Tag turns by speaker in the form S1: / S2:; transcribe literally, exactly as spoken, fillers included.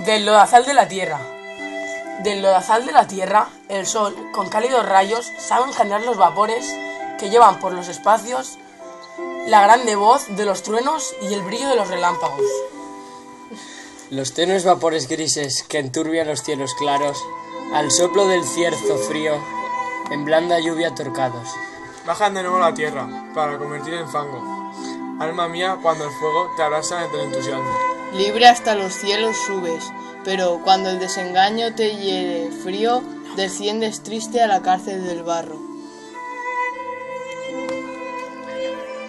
S1: Del lodazal de la tierra. Del lodazal de la tierra, el sol, con cálidos rayos, sabe engendrar los vapores que llevan por los espacios la grande voz de los truenos y el brillo de los relámpagos.
S2: Los tenues vapores grises que enturbian los cielos claros, al soplo del cierzo frío, en blanda lluvia torcados.
S3: Bajan de nuevo a la tierra, para convertir en fango. Alma mía, cuando el fuego te abrasa entre el entusiasmo.
S4: Libre hasta los cielos subes, pero cuando el desengaño te hiere frío, desciendes triste a la cárcel del barro.